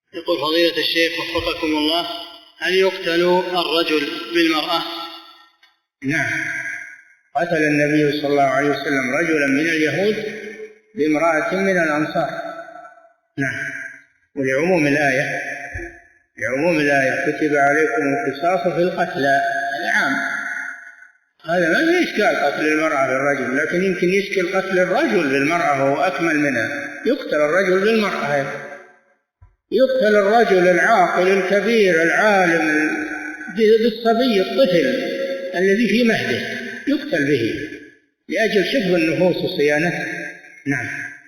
يقول فضيلة الشيخ وفقكم الله، هل يقتل الرجل بالمرأة؟ نعم، قتل النبي صلى الله عليه وسلم رجلا من اليهود بامرأة من الأنصار. نعم، ولعموم الآية كتب عليكم القصاص في القتلى العام. هذا ما في إشكال قتل المرأة للرجل، لكن يمكن يشكل قتل الرجل بالمرأة وهو أكمل منها. يقتل الرجل بالمرأة، يقتل الرجل العاقل الكبير العالم بالصبي الطفل الذي في مهده، يقتل به لأجل حفظ النفوس وصيانتها. نعم.